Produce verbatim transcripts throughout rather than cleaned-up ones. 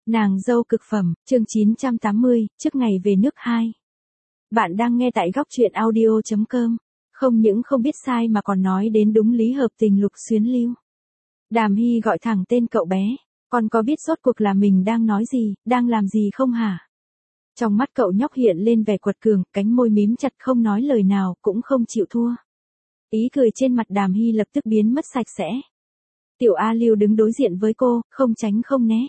Nàng dâu cực phẩm, chương chín trăm tám mươi, trước ngày về nước hai. Bạn đang nghe tại góc truyện audio chấm com. Không những không biết sai mà còn nói đến đúng lý hợp tình Lục Xuyến Lưu. Đàm Hy gọi thẳng tên cậu bé, con có biết rốt cuộc là mình đang nói gì, đang làm gì không hả? Trong mắt cậu nhóc hiện lên vẻ quật cường, cánh môi mím chặt không nói lời nào, cũng không chịu thua. Ý cười trên mặt Đàm Hy lập tức biến mất sạch sẽ. Tiểu A Lưu đứng đối diện với cô, không tránh không né.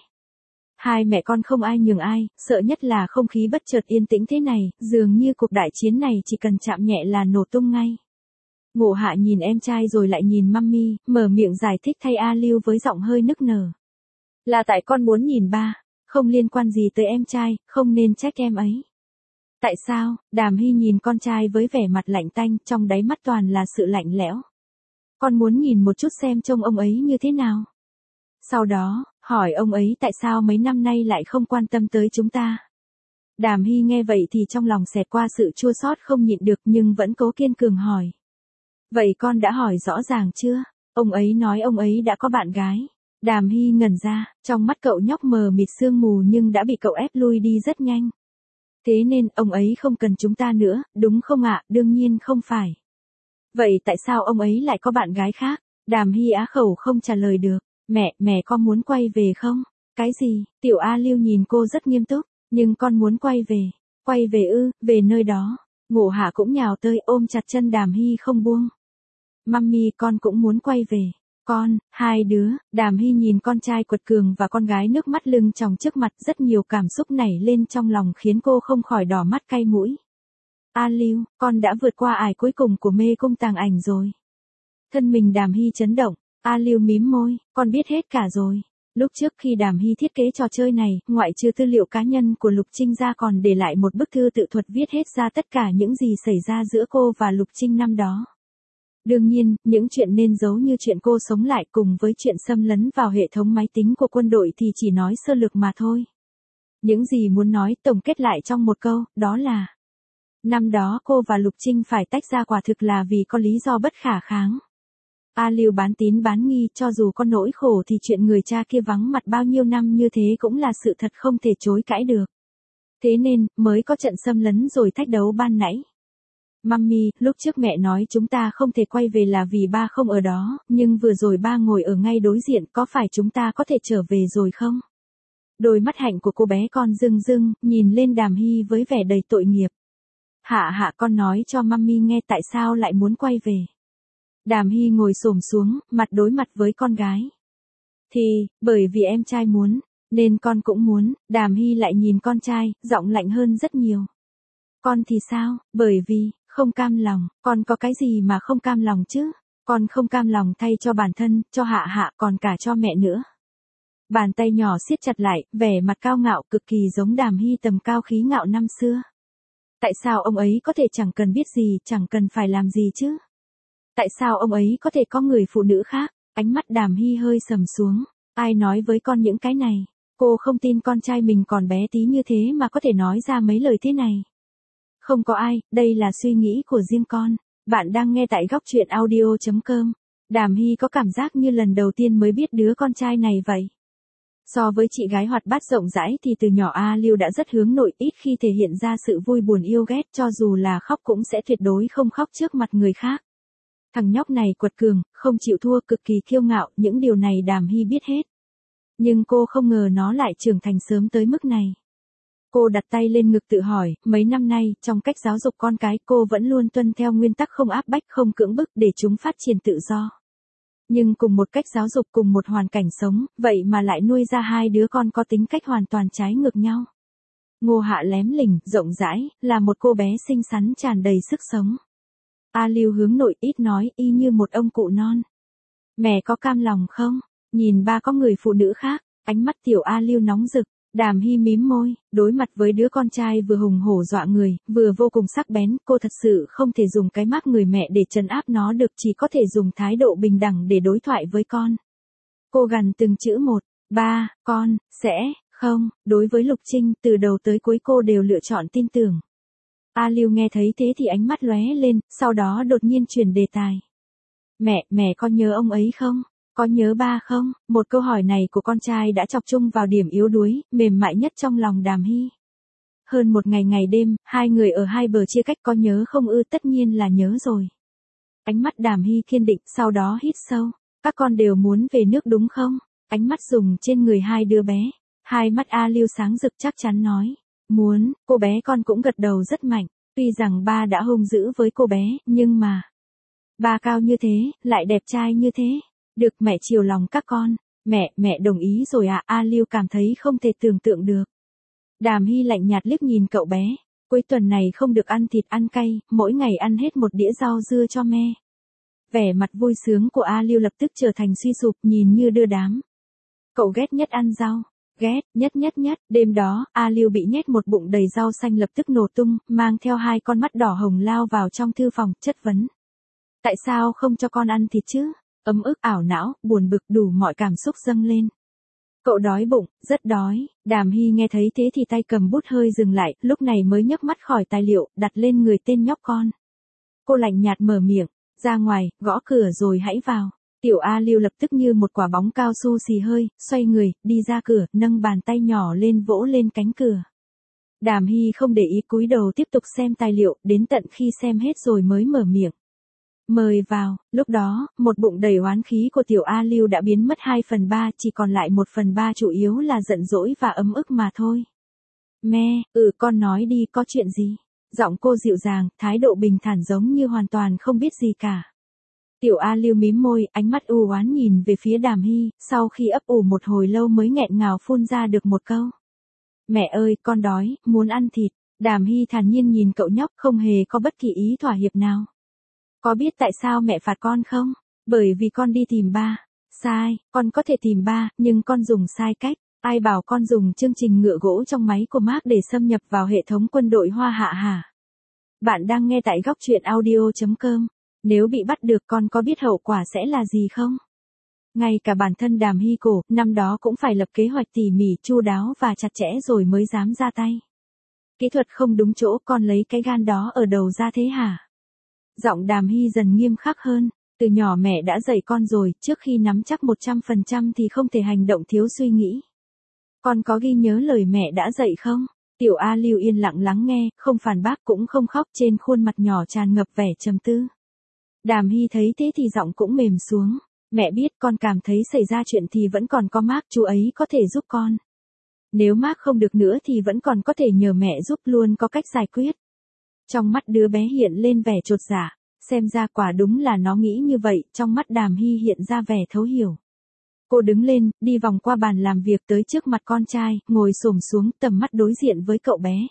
Hai mẹ con không ai nhường ai, sợ nhất là không khí bất chợt yên tĩnh thế này, dường như cuộc đại chiến này chỉ cần chạm nhẹ là nổ tung ngay. Ngộ Hạ nhìn em trai rồi lại nhìn mummy, mở miệng giải thích thay A Lưu với giọng hơi nức nở. Là tại con muốn nhìn ba, không liên quan gì tới em trai, không nên trách em ấy. Tại sao? Đàm Hy nhìn con trai với vẻ mặt lạnh tanh, trong đáy mắt toàn là sự lạnh lẽo. Con muốn nhìn một chút xem trông ông ấy như thế nào. Sau đó, hỏi ông ấy tại sao mấy năm nay lại không quan tâm tới chúng ta. Đàm Hy nghe vậy thì trong lòng xẹt qua sự chua xót không nhịn được nhưng vẫn cố kiên cường hỏi. Vậy con đã hỏi rõ ràng chưa? Ông ấy nói ông ấy đã có bạn gái. Đàm Hy ngẩn ra, trong mắt cậu nhóc mờ mịt sương mù nhưng đã bị cậu ép lui đi rất nhanh. Thế nên ông ấy không cần chúng ta nữa, đúng không ạ? Đương nhiên không phải. Vậy tại sao ông ấy lại có bạn gái khác? Đàm Hy á khẩu không trả lời được. Mẹ, mẹ con muốn quay về không? Cái gì? Tiểu A Lưu nhìn cô rất nghiêm túc, nhưng con muốn quay về. Quay về ư, về nơi đó. Ngộ Hạ cũng nhào tới ôm chặt chân Đàm Hy không buông. Mummy, con cũng muốn quay về. Con, hai đứa, Đàm Hy nhìn con trai quật cường và con gái nước mắt lưng tròng trước mặt, rất nhiều cảm xúc nảy lên trong lòng khiến cô không khỏi đỏ mắt cay mũi. A Lưu, con đã vượt qua ải cuối cùng của mê cung tàng ảnh rồi. Thân mình Đàm Hy chấn động. A Lưu mím môi, con biết hết cả rồi. Lúc trước khi Đàm Hy thiết kế trò chơi này, ngoại trừ tư liệu cá nhân của Lục Trinh ra còn để lại một bức thư tự thuật viết hết ra tất cả những gì xảy ra giữa cô và Lục Trinh năm đó. Đương nhiên, những chuyện nên giấu như chuyện cô sống lại cùng với chuyện xâm lấn vào hệ thống máy tính của quân đội thì chỉ nói sơ lược mà thôi. Những gì muốn nói tổng kết lại trong một câu, đó là năm đó cô và Lục Trinh phải tách ra quả thực là vì có lý do bất khả kháng. A Lưu bán tín bán nghi, cho dù có nỗi khổ thì chuyện người cha kia vắng mặt bao nhiêu năm như thế cũng là sự thật không thể chối cãi được. Thế nên, mới có trận xâm lấn rồi thách đấu ban nãy. Mummy, lúc trước mẹ nói chúng ta không thể quay về là vì ba không ở đó, nhưng vừa rồi ba ngồi ở ngay đối diện, có phải chúng ta có thể trở về rồi không? Đôi mắt hạnh của cô bé con rưng rưng, nhìn lên Đàm Hy với vẻ đầy tội nghiệp. Hạ hạ con nói cho mummy nghe tại sao lại muốn quay về. Đàm Hy ngồi xổm xuống, mặt đối mặt với con gái. Thì, bởi vì em trai muốn, nên con cũng muốn. Đàm Hy lại nhìn con trai, giọng lạnh hơn rất nhiều. Con thì sao? Bởi vì, không cam lòng, con có cái gì mà không cam lòng chứ? Con không cam lòng thay cho bản thân, cho hạ hạ còn cả cho mẹ nữa. Bàn tay nhỏ siết chặt lại, vẻ mặt cao ngạo cực kỳ giống Đàm Hy tầm cao khí ngạo năm xưa. Tại sao ông ấy có thể chẳng cần biết gì, chẳng cần phải làm gì chứ? Tại sao ông ấy có thể có người phụ nữ khác? Ánh mắt Đàm Hy hơi sầm xuống. Ai nói với con những cái này? Cô không tin con trai mình còn bé tí như thế mà có thể nói ra mấy lời thế này. Không có ai, đây là suy nghĩ của riêng con. Bạn đang nghe tại góc truyện audio chấm com. Đàm Hy có cảm giác như lần đầu tiên mới biết đứa con trai này vậy. So với chị gái hoạt bát rộng rãi thì từ nhỏ A Lưu đã rất hướng nội, ít khi thể hiện ra sự vui buồn yêu ghét, cho dù là khóc cũng sẽ tuyệt đối không khóc trước mặt người khác. Thằng nhóc này quật cường, không chịu thua, cực kỳ kiêu ngạo, những điều này Đàm Hy biết hết. Nhưng cô không ngờ nó lại trưởng thành sớm tới mức này. Cô đặt tay lên ngực tự hỏi, mấy năm nay, trong cách giáo dục con cái, cô vẫn luôn tuân theo nguyên tắc không áp bách, không cưỡng bức để chúng phát triển tự do. Nhưng cùng một cách giáo dục, cùng một hoàn cảnh sống, vậy mà lại nuôi ra hai đứa con có tính cách hoàn toàn trái ngược nhau. Ngộ Hạ lém lỉnh, rộng rãi, là một cô bé xinh xắn tràn đầy sức sống. A Lưu hướng nội, ít nói, y như một ông cụ non. Mẹ có cam lòng không? Nhìn ba có người phụ nữ khác, ánh mắt tiểu A Lưu nóng rực. Đàm Hy mím môi, đối mặt với đứa con trai vừa hùng hổ dọa người, vừa vô cùng sắc bén, cô thật sự không thể dùng cái mác người mẹ để trấn áp nó được, chỉ có thể dùng thái độ bình đẳng để đối thoại với con. Cô gằn từng chữ một, ba, con, sẽ, không, đối với Lục Trinh, từ đầu tới cuối cô đều lựa chọn tin tưởng. A Lưu nghe thấy thế thì ánh mắt lóe lên, sau đó đột nhiên chuyển đề tài. Mẹ, mẹ con nhớ ông ấy không? Có nhớ ba không? Một câu hỏi này của con trai đã chọc chung vào điểm yếu đuối, mềm mại nhất trong lòng Đàm Hy. Hơn một ngày ngày đêm, hai người ở hai bờ chia cách, có nhớ không ư? Tất nhiên là nhớ rồi. Ánh mắt Đàm Hy kiên định, sau đó hít sâu. Các con đều muốn về nước đúng không? Ánh mắt dùng trên người hai đứa bé. Hai mắt A Lưu sáng rực chắc chắn nói. Muốn, cô bé con cũng gật đầu rất mạnh. Tuy rằng ba đã hung dữ với cô bé, nhưng mà... Ba cao như thế, lại đẹp trai như thế. Được mẹ chiều lòng các con. Mẹ, mẹ đồng ý rồi à? A Lưu cảm thấy không thể tưởng tượng được. Đàm Hy lạnh nhạt liếc nhìn cậu bé. Cuối tuần này không được ăn thịt ăn cay, mỗi ngày ăn hết một đĩa rau dưa cho me. Vẻ mặt vui sướng của A Lưu lập tức trở thành suy sụp, nhìn như đưa đám. Cậu ghét nhất ăn rau. Ghét, nhất nhất nhất. Đêm đó, A Lưu bị nhét một bụng đầy rau xanh lập tức nổ tung, mang theo hai con mắt đỏ hồng lao vào trong thư phòng, chất vấn. Tại sao không cho con ăn thịt chứ? Ấm ức, ảo não, buồn bực, đủ mọi cảm xúc dâng lên. Cậu đói bụng, rất đói. Đàm Hy nghe thấy thế thì tay cầm bút hơi dừng lại, lúc này mới nhấc mắt khỏi tài liệu, đặt lên người tên nhóc con. Cô lạnh nhạt mở miệng, ra ngoài, gõ cửa rồi hãy vào. Tiểu A Lưu lập tức như một quả bóng cao su xì hơi, xoay người, đi ra cửa, nâng bàn tay nhỏ lên vỗ lên cánh cửa. Đàm Hy không để ý, cúi đầu tiếp tục xem tài liệu, đến tận khi xem hết rồi mới mở miệng. Mời vào. Lúc đó, một bụng đầy oán khí của tiểu A Lưu đã biến mất hai phần ba, chỉ còn lại một phần ba chủ yếu là giận dỗi và ấm ức mà thôi. Mẹ, ừ con nói đi, có chuyện gì? Giọng cô dịu dàng, thái độ bình thản giống như hoàn toàn không biết gì cả. Tiểu A Lưu mím môi, ánh mắt u oán nhìn về phía Đàm Hy, sau khi ấp ủ một hồi lâu mới nghẹn ngào phun ra được một câu. Mẹ ơi, con đói, muốn ăn thịt. Đàm Hy thản nhiên nhìn cậu nhóc, không hề có bất kỳ ý thỏa hiệp nào. Có biết tại sao mẹ phạt con không? Bởi vì con đi tìm ba. Sai, con có thể tìm ba, nhưng con dùng sai cách. Ai bảo con dùng chương trình ngựa gỗ trong máy của Mark để xâm nhập vào hệ thống quân đội Hoa Hạ hả? Bạn đang nghe tại góc truyện audio chấm com. Nếu bị bắt được con có biết hậu quả sẽ là gì không? Ngay cả bản thân Đàm Hy cổ, năm đó cũng phải lập kế hoạch tỉ mỉ, chu đáo và chặt chẽ rồi mới dám ra tay. Kỹ thuật không đúng chỗ, con lấy cái gan đó ở đầu ra thế hả? Giọng Đàm Hy dần nghiêm khắc hơn. Từ nhỏ mẹ đã dạy con rồi, trước khi nắm chắc một trăm phần trăm thì không thể hành động thiếu suy nghĩ. Con có ghi nhớ lời mẹ đã dạy không? Tiểu A Lưu yên lặng lắng nghe, không phản bác cũng không khóc, trên khuôn mặt nhỏ tràn ngập vẻ trầm tư. Đàm Hy thấy thế thì giọng cũng mềm xuống. Mẹ biết con cảm thấy xảy ra chuyện thì vẫn còn có Mark, chú ấy có thể giúp con. Nếu Mark không được nữa thì vẫn còn có thể nhờ mẹ giúp, luôn có cách giải quyết. Trong mắt đứa bé hiện lên vẻ chột dạ, xem ra quả đúng là nó nghĩ như vậy, trong mắt Đàm Hy hiện ra vẻ thấu hiểu. Cô đứng lên, đi vòng qua bàn làm việc tới trước mặt con trai, ngồi xổm xuống, tầm mắt đối diện với cậu bé.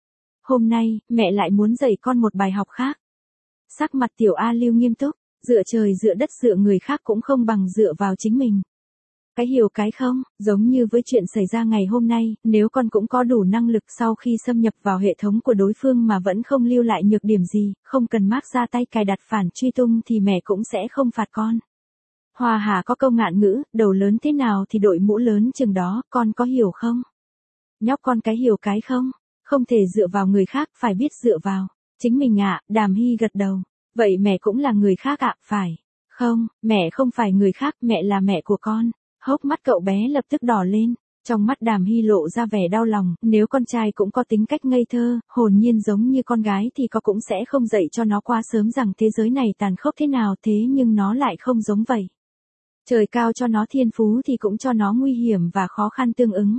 Hôm nay, mẹ lại muốn dạy con một bài học khác. Sắc mặt tiểu A Lưu nghiêm túc, dựa trời dựa đất dựa người khác cũng không bằng dựa vào chính mình. Cái hiểu cái không, giống như với chuyện xảy ra ngày hôm nay, nếu con cũng có đủ năng lực sau khi xâm nhập vào hệ thống của đối phương mà vẫn không lưu lại nhược điểm gì, không cần Mark ra tay cài đặt phản truy tung thì mẹ cũng sẽ không phạt con. Hoa Hà có câu ngạn ngữ, đầu lớn thế nào thì đội mũ lớn chừng đó, con có hiểu không? Nhóc con cái hiểu cái không? Không thể dựa vào người khác, phải biết dựa vào chính mình ạ. Đàm Hy gật đầu. Vậy mẹ cũng là người khác ạ? Phải. Không, mẹ không phải người khác, mẹ là mẹ của con. Hốc mắt cậu bé lập tức đỏ lên. Trong mắt Đàm Hy lộ ra vẻ đau lòng, nếu con trai cũng có tính cách ngây thơ, hồn nhiên giống như con gái thì có cũng sẽ không dạy cho nó quá sớm rằng thế giới này tàn khốc thế nào, thế nhưng nó lại không giống vậy. Trời cao cho nó thiên phú thì cũng cho nó nguy hiểm và khó khăn tương ứng.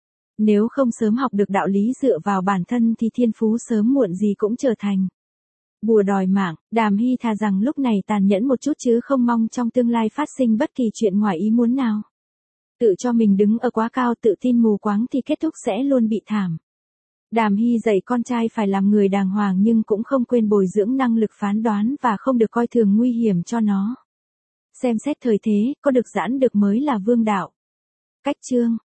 Nếu không sớm học được đạo lý dựa vào bản thân thì thiên phú sớm muộn gì cũng trở thành bùa đòi mạng. Đàm Hy thà rằng lúc này tàn nhẫn một chút chứ không mong trong tương lai phát sinh bất kỳ chuyện ngoài ý muốn nào. Tự cho mình đứng ở quá cao, tự tin mù quáng thì kết thúc sẽ luôn bị thảm. Đàm Hy dạy con trai phải làm người đàng hoàng nhưng cũng không quên bồi dưỡng năng lực phán đoán và không được coi thường nguy hiểm cho nó. Xem xét thời thế, có được giãn được mới là vương đạo. Cách chương